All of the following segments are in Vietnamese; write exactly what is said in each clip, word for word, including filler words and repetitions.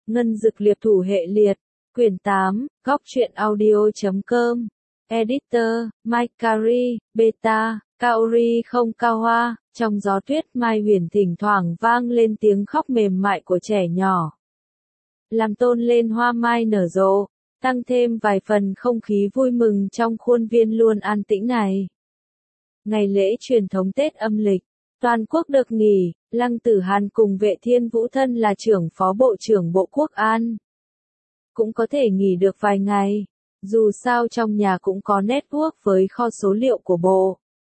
Ngân Dực Liệp Thủ Hệ Liệt, Quyển tám, góc truyện audio chấm com, Editor, Mike Carey, Beta, Kaori không cao hoa, trong gió tuyết Mai Huyền thỉnh thoảng vang lên tiếng khóc mềm mại của trẻ nhỏ. Làm tôn lên hoa mai nở rộ, tăng thêm vài phần không khí vui mừng trong khuôn viên luôn an tĩnh này. Ngày lễ truyền thống Tết âm lịch, toàn quốc được nghỉ, Lăng Tử Hàn cùng Vệ Thiên Vũ thân là trưởng phó bộ trưởng Bộ Quốc an. Cũng có thể nghỉ được vài ngày, dù sao trong nhà cũng có network với kho số liệu của bộ.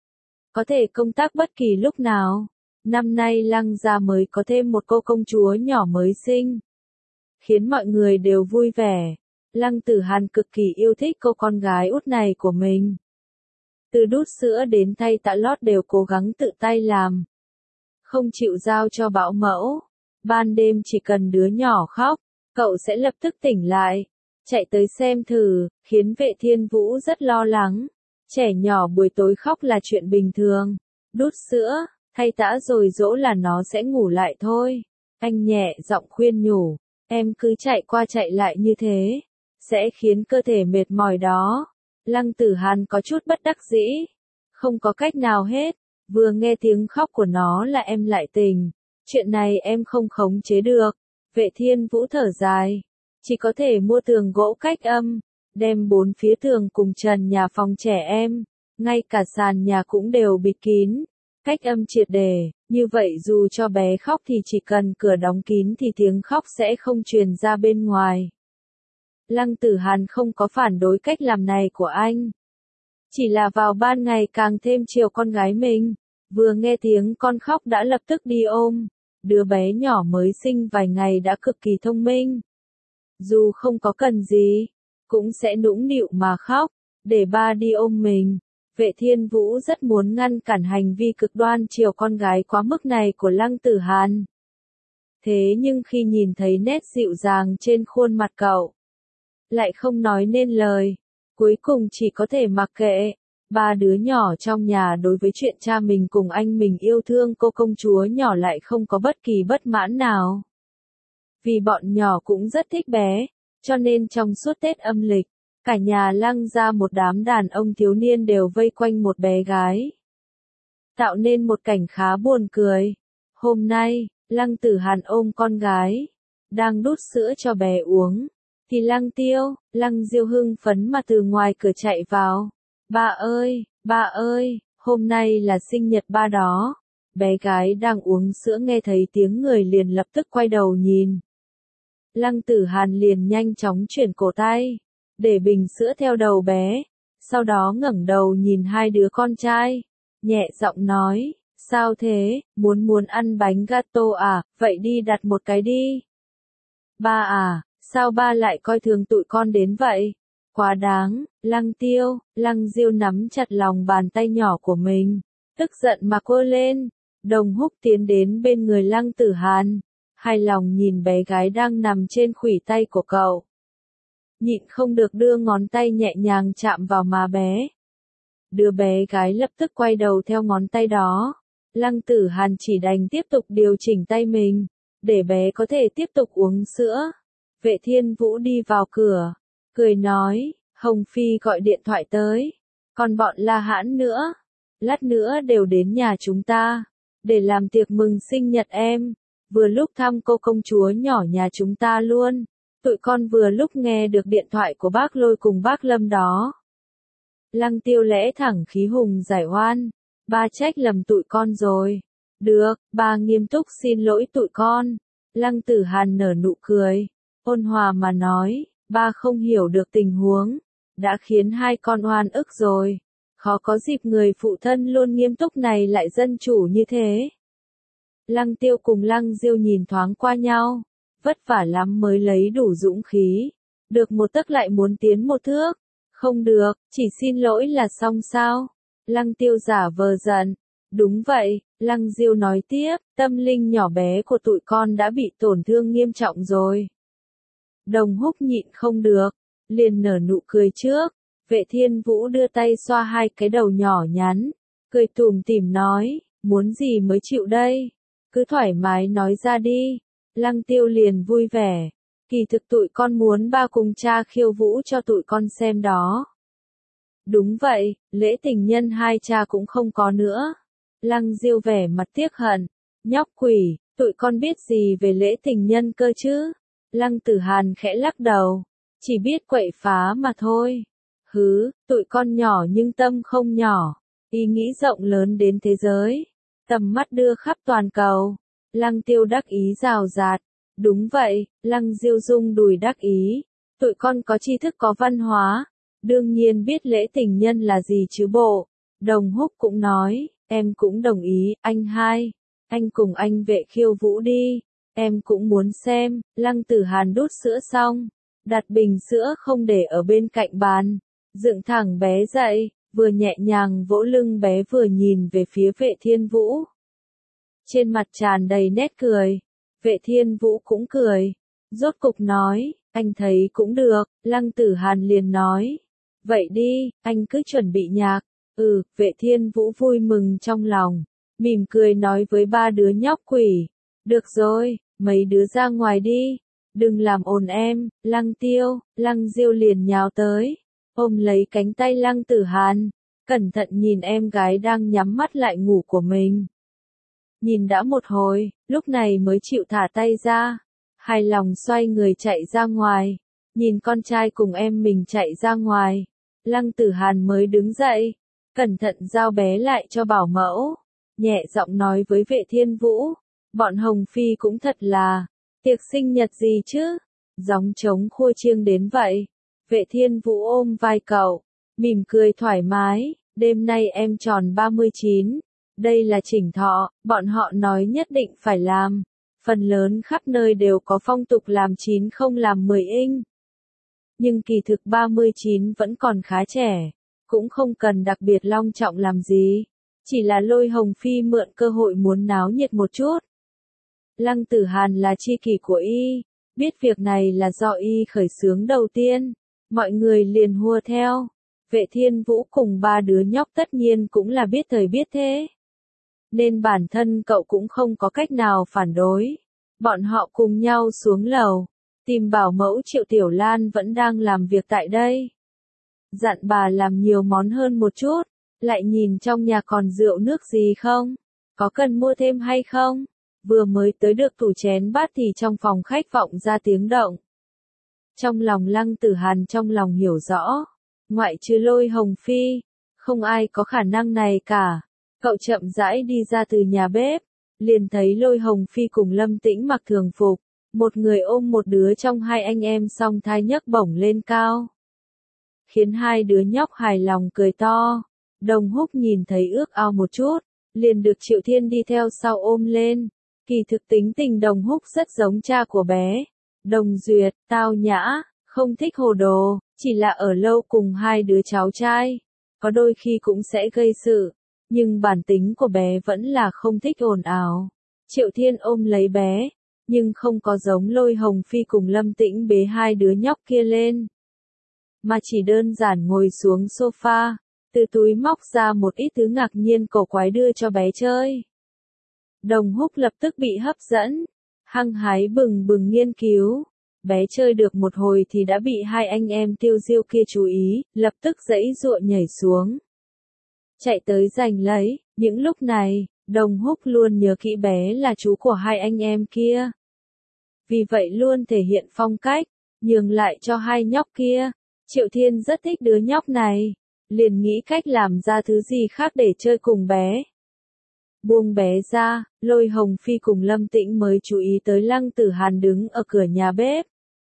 Có thể công tác bất kỳ lúc nào. Năm nay Lăng gia mới có thêm một cô công chúa nhỏ mới sinh, khiến mọi người đều vui vẻ. Lăng Tử Hàn cực kỳ yêu thích cô con gái út này của mình. Từ đút sữa đến thay tã lót đều cố gắng tự tay làm, không chịu giao cho bảo mẫu. Ban đêm chỉ cần đứa nhỏ khóc, cậu sẽ lập tức tỉnh lại, chạy tới xem thử, khiến Vệ Thiên Vũ rất lo lắng. Trẻ nhỏ buổi tối khóc là chuyện bình thường, đút sữa, thay tã rồi dỗ là nó sẽ ngủ lại thôi. Anh nhẹ giọng khuyên nhủ, em cứ chạy qua chạy lại như thế, sẽ khiến cơ thể mệt mỏi đó. Lăng Tử Hàn có chút bất đắc dĩ, không có cách nào hết, vừa nghe tiếng khóc của nó là em lại tỉnh, chuyện này em không khống chế được. Vệ Thiên Vũ thở dài, chỉ có thể mua tường gỗ cách âm, đem bốn phía tường cùng trần nhà phòng trẻ em, ngay cả sàn nhà cũng đều bịt kín, cách âm triệt để, như vậy dù cho bé khóc thì chỉ cần cửa đóng kín thì tiếng khóc sẽ không truyền ra bên ngoài. Lăng Tử Hàn không có phản đối cách làm này của anh, chỉ là vào ban ngày càng thêm chiều con gái mình, vừa nghe tiếng con khóc đã lập tức đi ôm. Đứa bé nhỏ mới sinh vài ngày đã cực kỳ thông minh, dù không có cần gì, cũng sẽ nũng nịu mà khóc, để ba đi ôm mình. Vệ Thiên Vũ rất muốn ngăn cản hành vi cực đoan chiều con gái quá mức này của Lăng Tử Hàn. Thế nhưng khi nhìn thấy nét dịu dàng trên khuôn mặt cậu, lại không nói nên lời, cuối cùng chỉ có thể mặc kệ. Ba đứa nhỏ trong nhà đối với chuyện cha mình cùng anh mình yêu thương cô công chúa nhỏ lại không có bất kỳ bất mãn nào. Vì bọn nhỏ cũng rất thích bé, cho nên trong suốt Tết âm lịch, cả nhà Lăng ra một đám đàn ông thiếu niên đều vây quanh một bé gái, tạo nên một cảnh khá buồn cười. Hôm nay, Lăng Tử Hàn ôm con gái, đang đút sữa cho bé uống, thì Lăng Tiêu, Lăng Diêu hưng phấn mà từ ngoài cửa chạy vào. Ba ơi, ba ơi, hôm nay là sinh nhật ba đó. Bé gái đang uống sữa nghe thấy tiếng người liền lập tức quay đầu nhìn. Lăng Tử Hàn liền nhanh chóng chuyển cổ tay, để bình sữa theo đầu bé, sau đó ngẩng đầu nhìn hai đứa con trai, nhẹ giọng nói, sao thế, muốn muốn ăn bánh gato à, vậy đi đặt một cái đi. Ba à, sao ba lại coi thường tụi con đến vậy? Quá đáng. Lăng Tiêu, Lăng Diêu nắm chặt lòng bàn tay nhỏ của mình, tức giận mà quơ lên. Đồng Húc tiến đến bên người Lăng Tử Hàn, hài lòng nhìn bé gái đang nằm trên khuỷu tay của cậu, nhịn không được đưa ngón tay nhẹ nhàng chạm vào má bé. Đứa bé gái lập tức quay đầu theo ngón tay đó. Lăng Tử Hàn chỉ đành tiếp tục điều chỉnh tay mình, để bé có thể tiếp tục uống sữa. Vệ Thiên Vũ đi vào cửa, cười nói, Hồng Phi gọi điện thoại tới, còn bọn La Hãn nữa, lát nữa đều đến nhà chúng ta, để làm tiệc mừng sinh nhật em, vừa lúc thăm cô công chúa nhỏ nhà chúng ta luôn. Tụi con vừa lúc nghe được điện thoại của bác Lôi cùng bác Lâm đó. Lăng Tiêu lẽ thẳng khí hùng giải oan, ba trách lầm tụi con rồi. Được, ba nghiêm túc xin lỗi tụi con. Lăng Tử Hàn nở nụ cười, ôn hòa mà nói, ba không hiểu được tình huống, đã khiến hai con oan ức rồi, khó có dịp người phụ thân luôn nghiêm túc này lại dân chủ như thế. Lăng Tiêu cùng Lăng Diêu nhìn thoáng qua nhau, vất vả lắm mới lấy đủ dũng khí, được một tấc lại muốn tiến một thước, không được, chỉ xin lỗi là xong sao? Lăng Tiêu giả vờ giận, đúng vậy. Lăng Diêu nói tiếp, tâm linh nhỏ bé của tụi con đã bị tổn thương nghiêm trọng rồi. Đồng Húc nhịn không được, liền nở nụ cười trước. Vệ Thiên Vũ đưa tay xoa hai cái đầu nhỏ nhắn, cười tủm tỉm nói, muốn gì mới chịu đây, cứ thoải mái nói ra đi. Lăng Tiêu liền vui vẻ, Kỳ thực tụi con muốn ba cùng cha khiêu vũ cho tụi con xem đó. Đúng vậy, lễ tình nhân hai cha cũng không có nữa. Lăng Diêu vẻ mặt tiếc hận. Nhóc quỷ, tụi con biết gì về lễ tình nhân cơ chứ? Lăng Tử Hàn khẽ lắc đầu. Chỉ biết quậy phá mà thôi. Hứ, tụi con nhỏ nhưng tâm không nhỏ. Ý nghĩ rộng lớn đến thế giới. Tầm mắt đưa khắp toàn cầu. Lăng Tiêu đắc ý rào rạt. Đúng vậy, Lăng Diêu rung đùi đắc ý. Tụi con có tri thức có văn hóa. Đương nhiên biết lễ tình nhân là gì chứ bộ. Đồng Húc cũng nói, em cũng đồng ý, anh hai. Anh cùng anh Vệ khiêu vũ đi. Em cũng muốn xem. Lăng Tử Hàn đút sữa xong. Đặt bình sữa không để ở bên cạnh bàn. Dựng thẳng bé dậy, vừa nhẹ nhàng vỗ lưng bé vừa nhìn về phía Vệ Thiên Vũ. Trên mặt tràn đầy nét cười. Vệ Thiên Vũ cũng cười. Rốt cục nói, anh thấy cũng được. Lăng Tử Hàn liền nói. Vậy đi, anh cứ chuẩn bị nhạc. Ừ, Vệ Thiên Vũ vui mừng trong lòng. Mỉm cười nói với ba đứa nhóc quỷ. Được rồi, mấy đứa ra ngoài đi. Đừng làm ồn em. Lăng Tiêu, Lăng Diêu liền nhào tới. Ôm lấy cánh tay Lăng Tử Hàn. Cẩn thận nhìn em gái đang nhắm mắt lại ngủ của mình. Nhìn đã một hồi, lúc này mới chịu thả tay ra. Hài lòng xoay người chạy ra ngoài. Nhìn con trai cùng em mình chạy ra ngoài. Lăng Tử Hàn mới đứng dậy. Cẩn thận giao bé lại cho bảo mẫu. Nhẹ giọng nói với Vệ Thiên Vũ. Bọn Hồng Phi cũng thật là. Tiệc sinh nhật gì chứ? Gióng trống khua chiêng đến vậy. Vệ Thiên Vũ ôm vai cậu. Mỉm cười thoải mái. Đêm nay em tròn ba mươi chín. Đây là chỉnh thọ, bọn họ nói nhất định phải làm. Phần lớn khắp nơi đều có phong tục làm chín không làm mười inh. Nhưng kỳ thực ba mươi chín vẫn còn khá trẻ. Cũng không cần đặc biệt long trọng làm gì. Chỉ là Lôi Hồng Phi mượn cơ hội muốn náo nhiệt một chút. Lăng Tử Hàn là tri kỷ của y. Biết việc này là do y khởi xướng đầu tiên. Mọi người liền hùa theo. Vệ Thiên Vũ cùng ba đứa nhóc tất nhiên cũng là biết thời biết thế. Nên bản thân cậu cũng không có cách nào phản đối. Bọn họ cùng nhau xuống lầu. Tìm bảo mẫu Triệu Tiểu Lan vẫn đang làm việc tại đây. Dặn bà làm nhiều món hơn một chút. Lại nhìn trong nhà còn rượu nước gì không? Có cần mua thêm hay không? Vừa mới tới được tủ chén bát thì trong phòng khách vọng ra tiếng động. Trong lòng Lăng Tử Hàn trong lòng hiểu rõ. Ngoại trừ Lôi Hồng Phi. Không ai có khả năng này cả. Cậu chậm rãi đi ra từ nhà bếp. Liền thấy Lôi Hồng Phi cùng Lâm Tĩnh mặc thường phục. Một người ôm một đứa trong hai anh em song thai nhấc bổng lên cao. Khiến hai đứa nhóc hài lòng cười to. Đồng Húc nhìn thấy ước ao một chút. Liền được Triệu Thiên đi theo sau ôm lên. Kỳ thực tính tình Đồng Húc rất giống cha của bé. Đồng Duyệt, tao nhã, không thích hồ đồ. Chỉ là ở lâu cùng hai đứa cháu trai. Có đôi khi cũng sẽ gây sự. Nhưng bản tính của bé vẫn là không thích ồn ào. Triệu Thiên ôm lấy bé. Nhưng không có giống Lôi Hồng Phi cùng Lâm Tĩnh bế hai đứa nhóc kia lên. Mà chỉ đơn giản ngồi xuống sofa. Từ túi móc ra một ít thứ ngạc nhiên cổ quái đưa cho bé chơi. Đồng Húc lập tức bị hấp dẫn. Hăng hái bừng bừng nghiên cứu. Bé chơi được một hồi thì đã bị hai anh em tiêu diêu kia chú ý, lập tức giãy giụa nhảy xuống. Chạy tới giành lấy, những lúc này, Đồng Húc luôn nhớ kỹ bé là chú của hai anh em kia. Vì vậy luôn thể hiện phong cách, nhường lại cho hai nhóc kia. Triệu Thiên rất thích đứa nhóc này, liền nghĩ cách làm ra thứ gì khác để chơi cùng bé. Buông bé ra, Lôi Hồng Phi cùng Lâm Tĩnh mới chú ý tới Lăng Tử Hàn đứng ở cửa nhà bếp.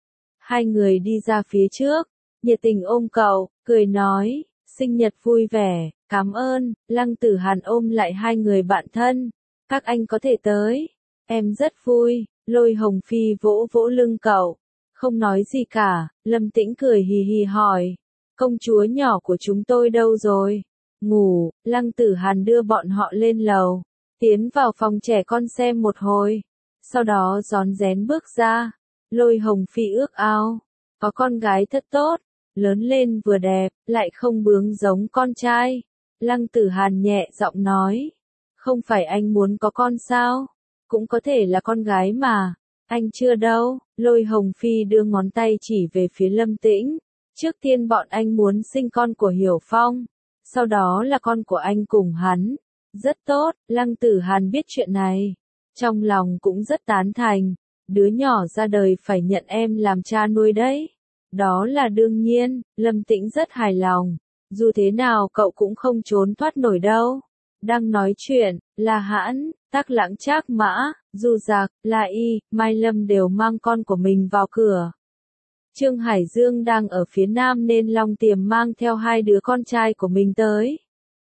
Hai người đi ra phía trước, nhiệt tình ôm cậu, cười nói, sinh nhật vui vẻ, cảm ơn. Lăng Tử Hàn ôm lại hai người bạn thân. Các anh có thể tới. Em rất vui. Lôi Hồng Phi vỗ vỗ lưng cậu. Không nói gì cả. Lâm Tĩnh cười hì hì hỏi. Công chúa nhỏ của chúng tôi đâu rồi? Ngủ. Lăng Tử Hàn đưa bọn họ lên lầu. Tiến vào phòng trẻ con xem một hồi. Sau đó rón rén bước ra. Lôi Hồng Phi ước ao. Có con gái thật tốt. Lớn lên vừa đẹp, lại không bướng giống con trai. Lăng Tử Hàn nhẹ giọng nói. Không phải anh muốn có con sao? Cũng có thể là con gái mà. Anh chưa đâu, Lôi Hồng Phi đưa ngón tay chỉ về phía Lâm Tĩnh. Trước tiên bọn anh muốn sinh con của Hiểu Phong, sau đó là con của anh cùng hắn. Rất tốt, Lăng Tử Hàn biết chuyện này. Trong lòng cũng rất tán thành, đứa nhỏ ra đời phải nhận em làm cha nuôi đấy. Đó là đương nhiên, Lâm Tĩnh rất hài lòng. Dù thế nào cậu cũng không trốn thoát nổi đâu. Đang nói chuyện, La Hãn, Tắc Lãng Trác Mã, Du Giặc, La Y, Mai Lâm đều mang con của mình vào cửa. Trương Hải Dương đang ở phía nam nên Long Tiềm mang theo hai đứa con trai của mình tới.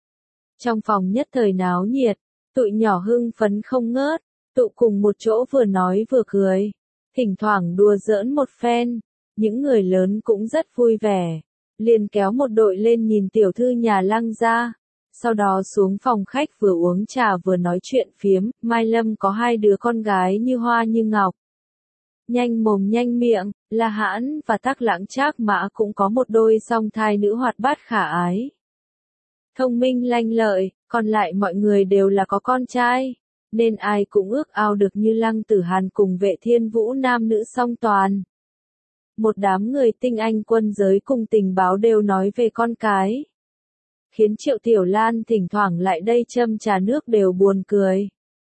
Trong phòng nhất thời náo nhiệt, tụi nhỏ hưng phấn không ngớt, tụ cùng một chỗ vừa nói vừa cười, thỉnh thoảng đùa giỡn một phen, những người lớn cũng rất vui vẻ, liền kéo một đội lên nhìn tiểu thư nhà Lăng gia, sau đó xuống phòng khách vừa uống trà vừa nói chuyện phiếm. Mai Lâm có hai đứa con gái như hoa như ngọc, nhanh mồm nhanh miệng. La Hãn và Tắc Lãng Trác Mã cũng có một đôi song thai nữ hoạt bát khả ái, thông minh lanh lợi, còn lại mọi người đều là có con trai, nên ai cũng ước ao được như Lăng Tử Hàn cùng Vệ Thiên Vũ nam nữ song toàn. Một đám người tinh anh quân giới cùng tình báo đều nói về con cái, khiến Triệu Tiểu Lan thỉnh thoảng lại đây châm trà nước đều buồn cười.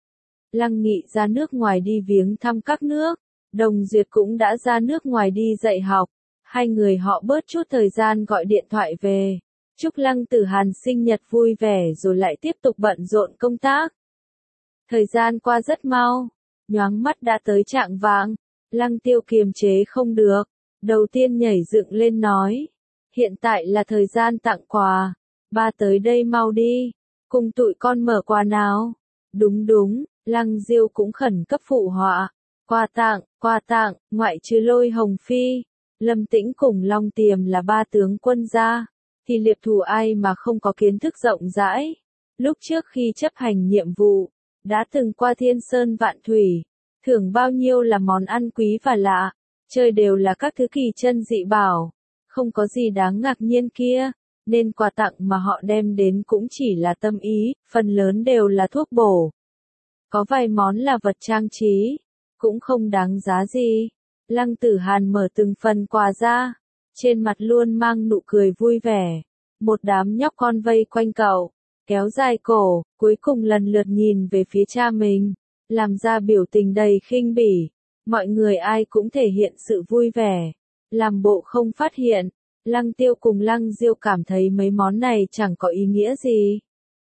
Lăng Nghị ra nước ngoài đi viếng thăm các nước, Đồng Duyệt cũng đã ra nước ngoài đi dạy học, hai người họ bớt chút thời gian gọi điện thoại về, chúc Lăng Tử Hàn sinh nhật vui vẻ rồi lại tiếp tục bận rộn công tác. Thời gian qua rất mau, nhoáng mắt đã tới trạng vạng, Lăng Tiêu kiềm chế không được, đầu tiên nhảy dựng lên nói, hiện tại là thời gian tặng quà, ba tới đây mau đi, cùng tụi con mở quà nào. Đúng đúng, Lăng Diêu cũng khẩn cấp phụ họa, quà tặng, quà tặng, ngoại trừ Lôi Hồng Phi, Lâm Tĩnh cùng Long Tiềm là ba tướng quân gia, thì liệp thủ ai mà không có kiến thức rộng rãi. Lúc trước khi chấp hành nhiệm vụ, đã từng qua Thiên Sơn Vạn Thủy, thưởng bao nhiêu là món ăn quý và lạ, chơi đều là các thứ kỳ chân dị bảo, không có gì đáng ngạc nhiên kia, nên quà tặng mà họ đem đến cũng chỉ là tâm ý, phần lớn đều là thuốc bổ. Có vài món là vật trang trí, cũng không đáng giá gì. Lăng Tử Hàn mở từng phần quà ra, trên mặt luôn mang nụ cười vui vẻ. Một đám nhóc con vây quanh cậu, kéo dài cổ, cuối cùng lần lượt nhìn về phía cha mình, làm ra biểu tình đầy khinh bỉ. Mọi người ai cũng thể hiện sự vui vẻ, làm bộ không phát hiện. Lăng Tiêu cùng Lăng Diêu cảm thấy mấy món này chẳng có ý nghĩa gì.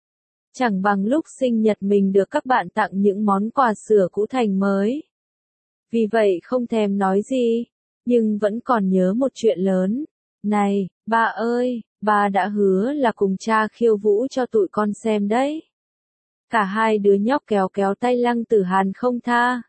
Chẳng bằng lúc sinh nhật mình được các bạn tặng những món quà sửa cũ thành mới. Vì vậy không thèm nói gì, nhưng vẫn còn nhớ một chuyện lớn. Này, ba ơi, ba đã hứa là cùng cha khiêu vũ cho tụi con xem đấy. Cả hai đứa nhóc kéo kéo tay Lăng Tử Hàn không tha.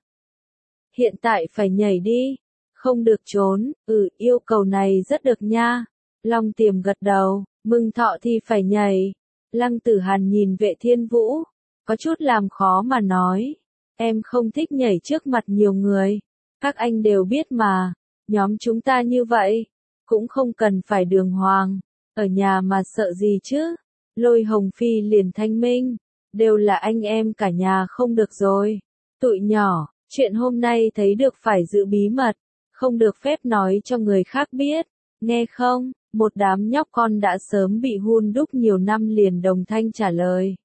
Hiện tại phải nhảy đi, không được trốn. Ừ, yêu cầu này rất được nha. Long Tiềm gật đầu, mừng thọ thì phải nhảy. Lăng Tử Hàn nhìn Vệ Thiên Vũ, có chút làm khó mà nói, em không thích nhảy trước mặt nhiều người, các anh đều biết mà, nhóm chúng ta như vậy, cũng không cần phải đường hoàng, ở nhà mà sợ gì chứ. Lôi Hồng Phi liền thanh minh, đều là anh em cả nhà không được rồi. Tụi nhỏ, chuyện hôm nay thấy được phải giữ bí mật, không được phép nói cho người khác biết, nghe không? Một đám nhóc con đã sớm bị hun đúc nhiều năm liền đồng thanh trả lời.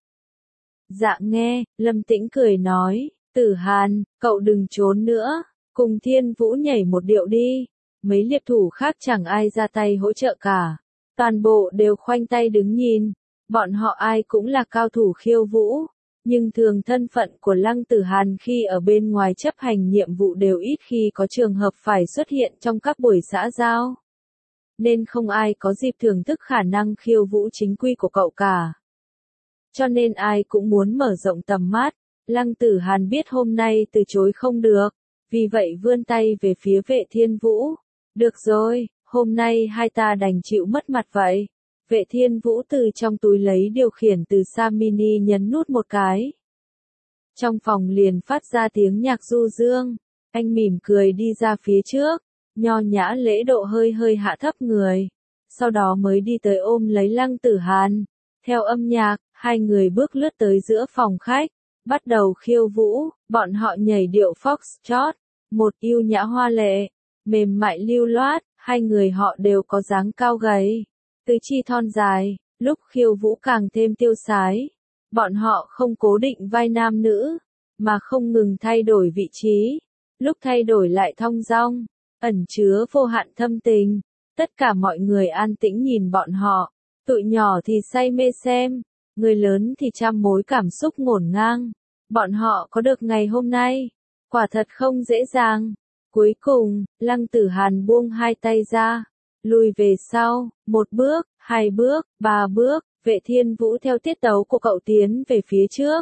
Dạ nghe, Lâm Tĩnh cười nói, Tử Hàn, cậu đừng trốn nữa, cùng Thiên Vũ nhảy một điệu đi. Mấy liệp thủ khác chẳng ai ra tay hỗ trợ cả, toàn bộ đều khoanh tay đứng nhìn, bọn họ ai cũng là cao thủ khiêu vũ, nhưng thường thân phận của Lăng Tử Hàn khi ở bên ngoài chấp hành nhiệm vụ đều ít khi có trường hợp phải xuất hiện trong các buổi xã giao. Nên không ai có dịp thưởng thức khả năng khiêu vũ chính quy của cậu cả. Cho nên ai cũng muốn mở rộng tầm mắt, Lăng Tử Hàn biết hôm nay từ chối không được, vì vậy vươn tay về phía Vệ Thiên Vũ. Được rồi, hôm nay hai ta đành chịu mất mặt vậy. Vệ Thiên Vũ từ trong túi lấy điều khiển từ xa mini nhấn nút một cái. Trong phòng liền phát ra tiếng nhạc du dương, anh mỉm cười đi ra phía trước. Nho nhã lễ độ hơi hơi hạ thấp người, sau đó mới đi tới ôm lấy Lăng Tử Hàn. Theo âm nhạc, hai người bước lướt tới giữa phòng khách, bắt đầu khiêu vũ, bọn họ nhảy điệu foxtrot, một yêu nhã hoa lệ, mềm mại lưu loát, hai người họ đều có dáng cao gầy, tứ chi thon dài, lúc khiêu vũ càng thêm tiêu sái. Bọn họ không cố định vai nam nữ, mà không ngừng thay đổi vị trí, lúc thay đổi lại thong dong, ẩn chứa vô hạn thâm tình. Tất cả mọi người an tĩnh nhìn bọn họ, tụi nhỏ thì say mê xem, người lớn thì trăm mối cảm xúc ngổn ngang. Bọn họ có được ngày hôm nay, quả thật không dễ dàng. Cuối cùng, Lăng Tử Hàn buông hai tay ra, lùi về sau, một bước, hai bước, ba bước, Vệ Thiên Vũ theo tiết tấu của cậu tiến về phía trước.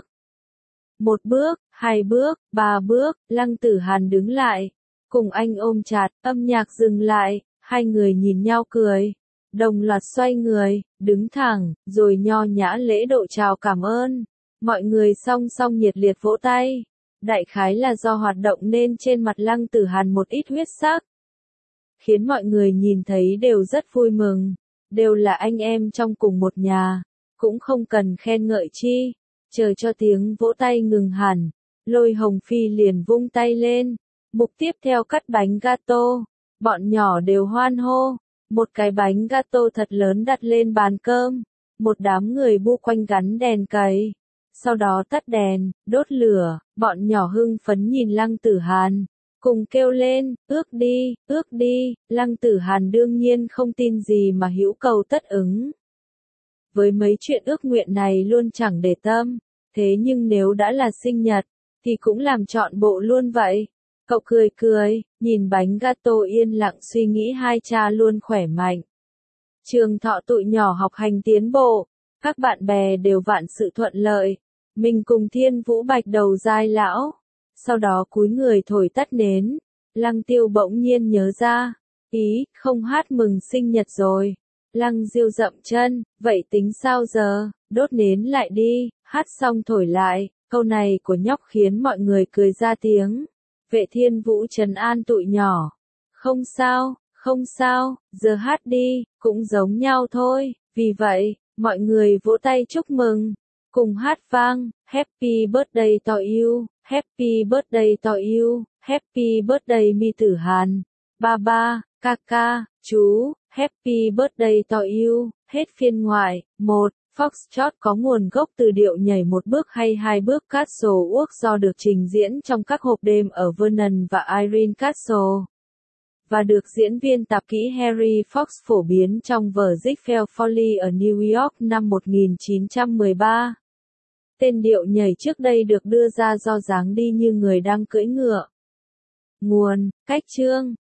Một bước, hai bước, ba bước, Lăng Tử Hàn đứng lại, cùng anh ôm chặt, âm nhạc dừng lại, hai người nhìn nhau cười, đồng loạt xoay người, đứng thẳng, rồi nho nhã lễ độ chào cảm ơn. Mọi người song song nhiệt liệt vỗ tay. Đại khái là do hoạt động nên trên mặt Lăng Tử Hàn một ít huyết sắc, khiến mọi người nhìn thấy đều rất vui mừng, đều là anh em trong cùng một nhà, cũng không cần khen ngợi chi, chờ cho tiếng vỗ tay ngừng hẳn, Lôi Hồng Phi liền vung tay lên, mục tiếp theo cắt bánh gato, bọn nhỏ đều hoan hô, một cái bánh gato thật lớn đặt lên bàn cơm, một đám người bu quanh gắn đèn cầy. Sau đó tắt đèn, đốt lửa, bọn nhỏ hưng phấn nhìn Lăng Tử Hàn, cùng kêu lên, ước đi, ước đi. Lăng Tử Hàn đương nhiên không tin gì mà hữu cầu tất ứng. Với mấy chuyện ước nguyện này luôn chẳng để tâm, thế nhưng nếu đã là sinh nhật, thì cũng làm trọn bộ luôn vậy. Cậu cười cười, nhìn bánh gato yên lặng suy nghĩ hai cha luôn khỏe mạnh. Trường thọ tụi nhỏ học hành tiến bộ, các bạn bè đều vạn sự thuận lợi. Mình cùng Thiên Vũ bạch đầu dai lão, sau đó cúi người thổi tắt nến. Lăng Tiêu bỗng nhiên nhớ ra, ý, không hát mừng sinh nhật rồi. Lăng Diêu dậm chân, vậy tính sao giờ, đốt nến lại đi, hát xong thổi lại. Câu này của nhóc khiến mọi người cười ra tiếng. Vệ Thiên Vũ trấn an tụi nhỏ, không sao, không sao, giờ hát đi, cũng giống nhau thôi. Vì vậy, mọi người vỗ tay chúc mừng, cùng hát vang, Happy birthday to you, Happy birthday to you, Happy birthday Mi Tử Hàn, ba ba, ca ca, chú, Happy birthday to you. Hết phiên ngoại. Một. Foxtrot có nguồn gốc từ điệu nhảy một bước hay hai bước Castle Walk do được trình diễn trong các hộp đêm ở Vernon và Irene Castle, và được diễn viên tạp kỹ Harry Fox phổ biến trong vở Ziegfeld Folly ở New York năm một nghìn chín trăm mười ba. Tên điệu nhảy trước đây được đưa ra do dáng đi như người đang cưỡi ngựa. Nguồn, cách chương